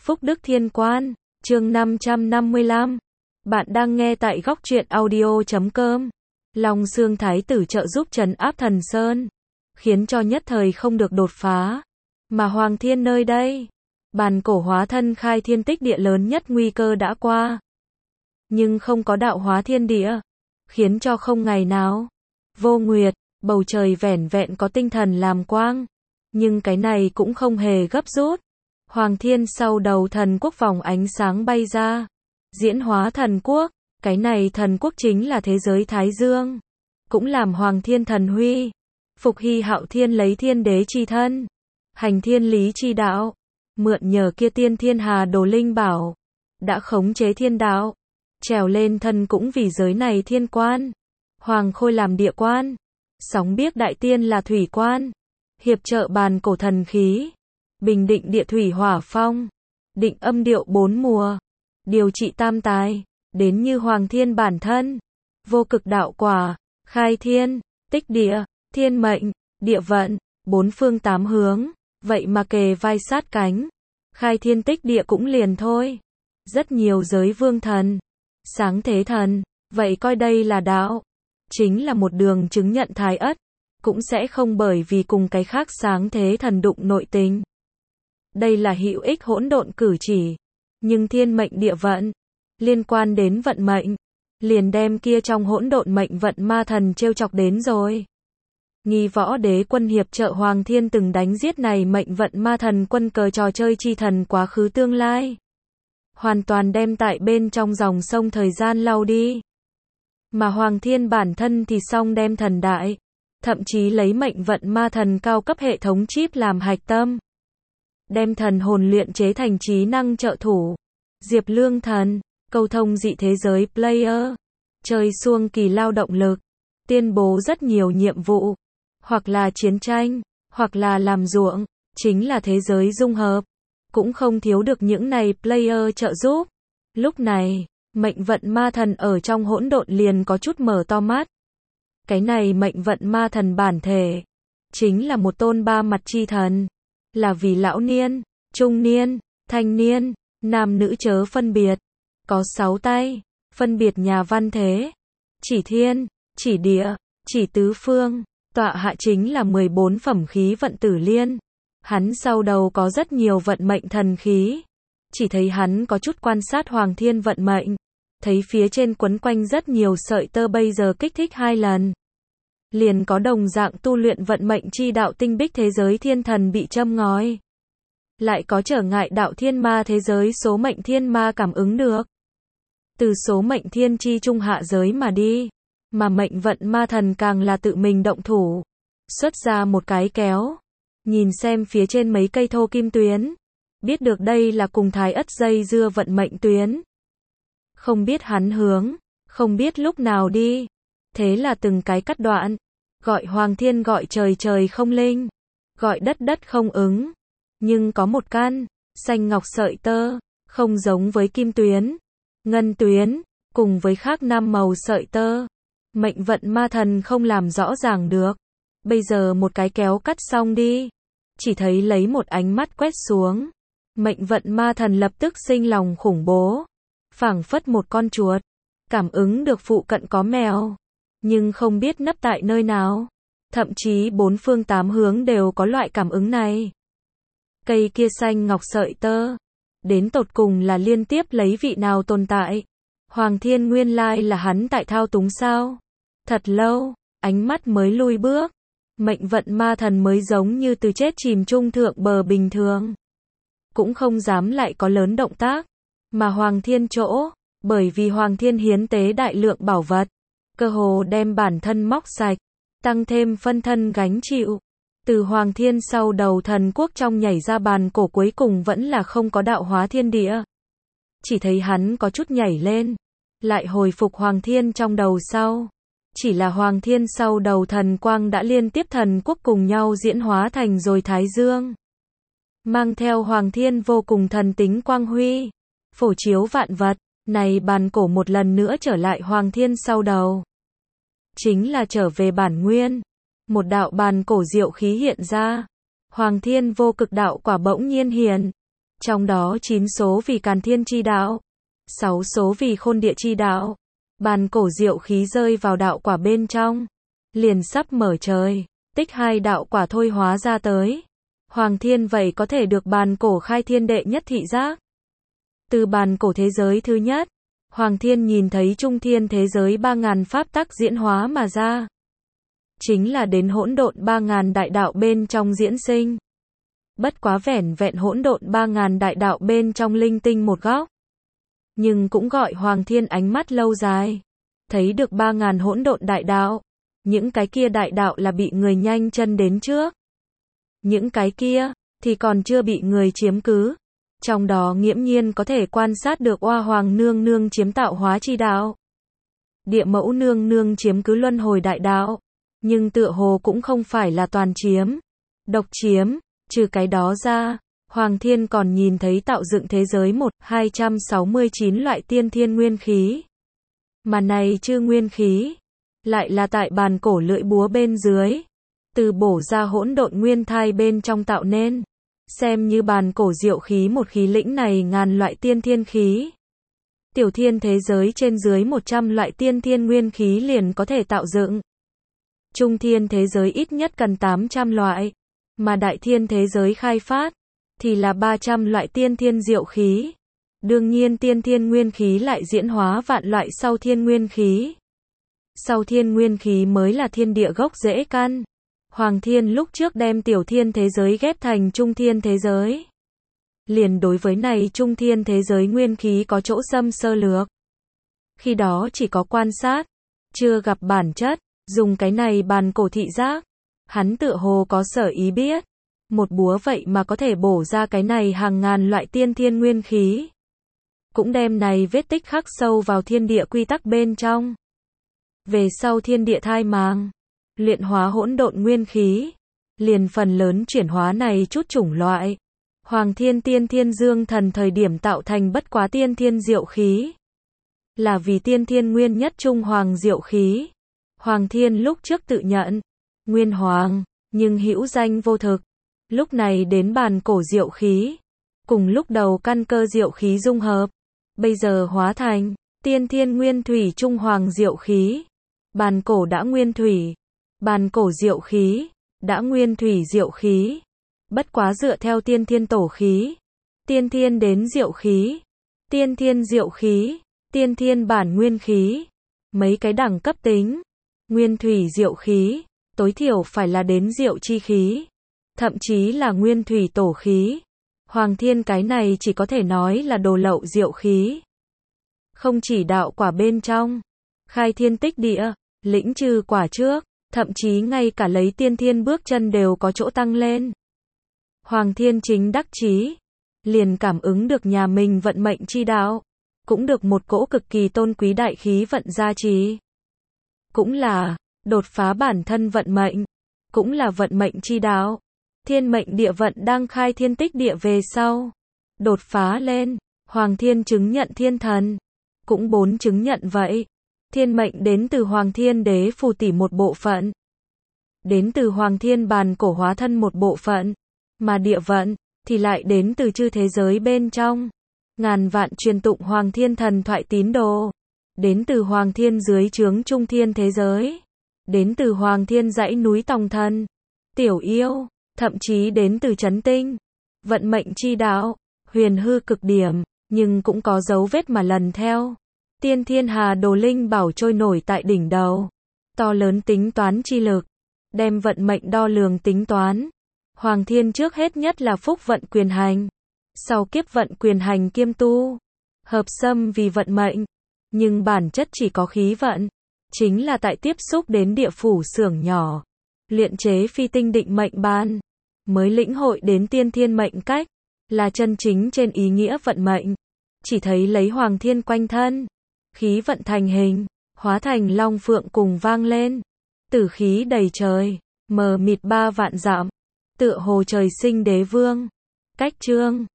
Phúc Đức Thiên Quan, chương 555. Bạn đang nghe tại góc truyện audio.com. Long Xương Thái tử trợ giúp trấn áp Thần Sơn, khiến cho nhất thời không được đột phá. Mà Hoàng Thiên nơi đây, bàn cổ hóa thân khai thiên tích địa lớn nhất nguy cơ đã qua. Nhưng không có đạo hóa thiên địa, khiến cho không ngày nào vô nguyệt, bầu trời vẻn vẹn có tinh thần làm quang. Nhưng cái này cũng không hề gấp rút. Hoàng Thiên sau đầu thần quốc vòng ánh sáng bay ra, diễn hóa thần quốc. Cái này thần quốc chính là thế giới Thái Dương, cũng làm Hoàng Thiên thần huy. Phục Hy Hạo Thiên lấy thiên đế chi thân, hành thiên lý chi đạo, mượn nhờ kia tiên thiên hà đồ linh bảo, đã khống chế thiên đạo, trèo lên thân cũng vì giới này thiên quan. Hoàng Khôi làm địa quan, sóng biếc đại tiên là thủy quan, hiệp trợ bàn cổ thần khí, bình định địa thủy hỏa phong, định âm điệu bốn mùa, điều trị tam tài, đến như Hoàng Thiên bản thân, vô cực đạo quả, khai thiên, tích địa, thiên mệnh, địa vận, bốn phương tám hướng, vậy mà kề vai sát cánh. Khai thiên tích địa cũng liền thôi, rất nhiều giới vương thần, sáng thế thần, vậy coi đây là đạo, chính là một đường chứng nhận thái ất, cũng sẽ không bởi vì cùng cái khác sáng thế thần đụng nội tình. Đây là hữu ích hỗn độn cử chỉ, nhưng thiên mệnh địa vận, liên quan đến vận mệnh, liền đem kia trong hỗn độn mệnh vận ma thần trêu chọc đến rồi. Nghi Võ Đế quân hiệp trợ Hoàng Thiên từng đánh giết này mệnh vận ma thần quân cờ trò chơi chi thần quá khứ tương lai, hoàn toàn đem tại bên trong dòng sông thời gian lau đi. Mà Hoàng Thiên bản thân thì song đem thần đại, thậm chí lấy mệnh vận ma thần cao cấp hệ thống chip làm hạch tâm, đem thần hồn luyện chế thành trí năng trợ thủ. Diệp Lương thần, câu thông dị thế giới player, chơi xuông kỳ lao động lực, tuyên bố rất nhiều nhiệm vụ, hoặc là chiến tranh, hoặc là làm ruộng, chính là thế giới dung hợp, cũng không thiếu được những này player trợ giúp. Lúc này, mệnh vận ma thần ở trong hỗn độn liền có chút mở to mắt. Cái này mệnh vận ma thần bản thể, chính là một tôn ba mặt chi thần, là vì lão niên, trung niên, thanh niên, nam nữ chớ phân biệt, có 6 tay, phân biệt nhà văn thế, chỉ thiên, chỉ địa, chỉ tứ phương, tọa hạ chính là 14 phẩm khí vận tử liên. Hắn sau đầu có rất nhiều vận mệnh thần khí, chỉ thấy hắn có chút quan sát Hoàng Thiên vận mệnh, thấy phía trên quấn quanh rất nhiều sợi tơ bây giờ kích thích 2 lần. Liền có đồng dạng tu luyện vận mệnh chi đạo tinh bích thế giới thiên thần bị châm ngòi. Lại có trở ngại đạo thiên ma thế giới số mệnh thiên ma cảm ứng được. Từ số mệnh thiên chi trung hạ giới mà đi, mà mệnh vận ma thần càng là tự mình động thủ, xuất ra một cái kéo, nhìn xem phía trên mấy cây thô kim tuyến, biết được đây là cùng thái ất dây dưa vận mệnh tuyến. Không biết hắn hướng, không biết lúc nào đi, thế là từng cái cắt đoạn, gọi Hoàng Thiên gọi trời trời không linh, gọi đất đất không ứng. Nhưng có một căn, xanh ngọc sợi tơ, không giống với kim tuyến, ngân tuyến, cùng với khác 5 màu sợi tơ. Mệnh vận ma thần không làm rõ ràng được. Bây giờ một cái kéo cắt xong đi, chỉ thấy lấy một ánh mắt quét xuống. Mệnh vận ma thần lập tức sinh lòng khủng bố, phảng phất một con chuột, cảm ứng được phụ cận có mèo, nhưng không biết nấp tại nơi nào. Thậm chí 4 phương 8 hướng đều có loại cảm ứng này. Cây kia xanh ngọc sợi tơ, đến tột cùng là liên tiếp lấy vị nào tồn tại? Hoàng Thiên nguyên lai là hắn tại thao túng sao? Thật lâu, ánh mắt mới lui bước, mệnh vận ma thần mới giống như từ chết chìm trung thượng bờ bình thường, cũng không dám lại có lớn động tác. Mà Hoàng Thiên chỗ, bởi vì Hoàng Thiên hiến tế đại lượng bảo vật, cơ hồ đem bản thân móc sạch, tăng thêm phân thân gánh chịu. Từ Hoàng Thiên sau đầu thần quốc trong nhảy ra bàn cổ cuối cùng vẫn là không có đạo hóa thiên địa. Chỉ thấy hắn có chút nhảy lên, lại hồi phục Hoàng Thiên trong đầu sau. Chỉ là Hoàng Thiên sau đầu thần quang đã liên tiếp thần quốc cùng nhau diễn hóa thành rồi Thái Dương. Mang theo Hoàng Thiên vô cùng thần tính quang huy, phổ chiếu vạn vật, này bàn cổ một lần nữa trở lại Hoàng Thiên sau đầu. Chính là trở về bản nguyên. Một đạo bàn cổ diệu khí hiện ra, Hoàng Thiên vô cực đạo quả bỗng nhiên hiện, Trong đó 9 số vì Càn Thiên chi đạo, 6 số vì Khôn Địa chi đạo. Bàn cổ diệu khí rơi vào đạo quả bên trong, liền sắp mở trời, tích 2 đạo quả thôi hóa ra tới. Hoàng Thiên vậy có thể được bàn cổ khai thiên đệ nhất thị giác. Từ bàn cổ thế giới thứ nhất, Hoàng Thiên nhìn thấy trung thiên thế giới 3.000 pháp tắc diễn hóa mà ra. Chính là đến hỗn độn 3.000 đại đạo bên trong diễn sinh. Bất quá vẻn vẹn hỗn độn 3.000 đại đạo bên trong linh tinh một góc. Nhưng cũng gọi Hoàng Thiên ánh mắt lâu dài. Thấy được 3.000 hỗn độn đại đạo. Những cái kia đại đạo là bị người nhanh chân đến trước. Những cái kia thì còn chưa bị người chiếm cứ. Trong đó nghiễm nhiên có thể quan sát được Oa Hoàng nương nương chiếm tạo hóa chi đạo. Địa Mẫu nương nương chiếm cứ luân hồi đại đạo. Nhưng tựa hồ cũng không phải là toàn chiếm, độc chiếm. Trừ cái đó ra, Hoàng Thiên còn nhìn thấy tạo dựng thế giới 269 loại tiên thiên nguyên khí. Mà này chư nguyên khí, lại là tại bàn cổ lưỡi búa bên dưới, từ bổ ra hỗn độn nguyên thai bên trong tạo nên. Xem như bàn cổ diệu khí một khí lĩnh này ngàn loại tiên thiên khí. Tiểu thiên thế giới trên dưới 100 loại tiên thiên nguyên khí liền có thể tạo dựng. Trung thiên thế giới ít nhất cần 800 loại. Mà đại thiên thế giới khai phát, thì là 300 loại tiên thiên diệu khí. Đương nhiên tiên thiên nguyên khí lại diễn hóa vạn loại sau thiên nguyên khí. Sau thiên nguyên khí mới là thiên địa gốc rễ căn. Hoàng Thiên lúc trước đem tiểu thiên thế giới ghép thành trung thiên thế giới. Liền đối với này trung thiên thế giới nguyên khí có chỗ xâm sơ lược. Khi đó chỉ có quan sát, chưa gặp bản chất, dùng cái này bàn cổ thị giác. Hắn tựa hồ có sở ý biết. Một búa vậy mà có thể bổ ra cái này hàng ngàn loại tiên thiên nguyên khí. Cũng đem này vết tích khắc sâu vào thiên địa quy tắc bên trong. Về sau thiên địa thai màng, luyện hóa hỗn độn nguyên khí, liền phần lớn chuyển hóa này chút chủng loại. Hoàng Thiên tiên thiên dương thần thời điểm tạo thành bất quá tiên thiên diệu khí. Là vì tiên thiên nguyên nhất trung hoàng diệu khí. Hoàng Thiên lúc trước tự nhận nguyên hoàng, nhưng hữu danh vô thực. Lúc này đến bàn cổ diệu khí, cùng lúc đầu căn cơ diệu khí dung hợp, bây giờ hóa thành tiên thiên nguyên thủy trung hoàng diệu khí. Bàn cổ đã nguyên thủy, bàn cổ diệu khí đã nguyên thủy diệu khí. Bất quá dựa theo tiên thiên tổ khí, tiên thiên đến diệu khí, tiên thiên diệu khí, tiên thiên bản nguyên khí, mấy cái đẳng cấp tính. Nguyên thủy diệu khí, tối thiểu phải là đến diệu chi khí, thậm chí là nguyên thủy tổ khí. Hoàng Thiên cái này chỉ có thể nói là đồ lậu diệu khí. Không chỉ đạo quả bên trong, khai thiên tích địa, lĩnh trừ quả trước, thậm chí ngay cả lấy tiên thiên bước chân đều có chỗ tăng lên. Hoàng Thiên chính đắc chí, liền cảm ứng được nhà mình vận mệnh chi đạo, cũng được một cỗ cực kỳ tôn quý đại khí vận gia trì. Cũng là đột phá bản thân vận mệnh, cũng là vận mệnh chi đạo. Thiên mệnh địa vận đang khai thiên tích địa về sau, đột phá lên, Hoàng Thiên chứng nhận thiên thần, cũng 4 chứng nhận vậy. Thiên mệnh đến từ Hoàng Thiên đế phù tỷ một bộ phận, đến từ Hoàng Thiên bàn cổ hóa thân một bộ phận, mà địa vận thì lại đến từ chư thế giới bên trong. Ngàn vạn truyền tụng Hoàng Thiên thần thoại tín đồ, đến từ Hoàng Thiên dưới trướng trung thiên thế giới, đến từ Hoàng Thiên dãy núi Tòng Thần, Tiểu Yêu, thậm chí đến từ Chấn Tinh. Vận mệnh chi đạo, huyền hư cực điểm, nhưng cũng có dấu vết mà lần theo. Tiên Thiên Hà Đồ Linh Bảo trôi nổi tại đỉnh đầu, to lớn tính toán chi lực, đem vận mệnh đo lường tính toán. Hoàng Thiên trước hết nhất là phúc vận quyền hành, sau kiếp vận quyền hành kiêm tu, hợp xâm vì vận mệnh, nhưng bản chất chỉ có khí vận, chính là tại tiếp xúc đến địa phủ xưởng nhỏ, luyện chế phi tinh định mệnh ban, mới lĩnh hội đến tiên thiên mệnh cách, là chân chính trên ý nghĩa vận mệnh. Chỉ thấy lấy Hoàng Thiên quanh thân, khí vận thành hình, hóa thành long phượng cùng vang lên, tử khí đầy trời, mờ mịt 3 vạn dặm, tựa hồ trời sinh đế vương. Cách chương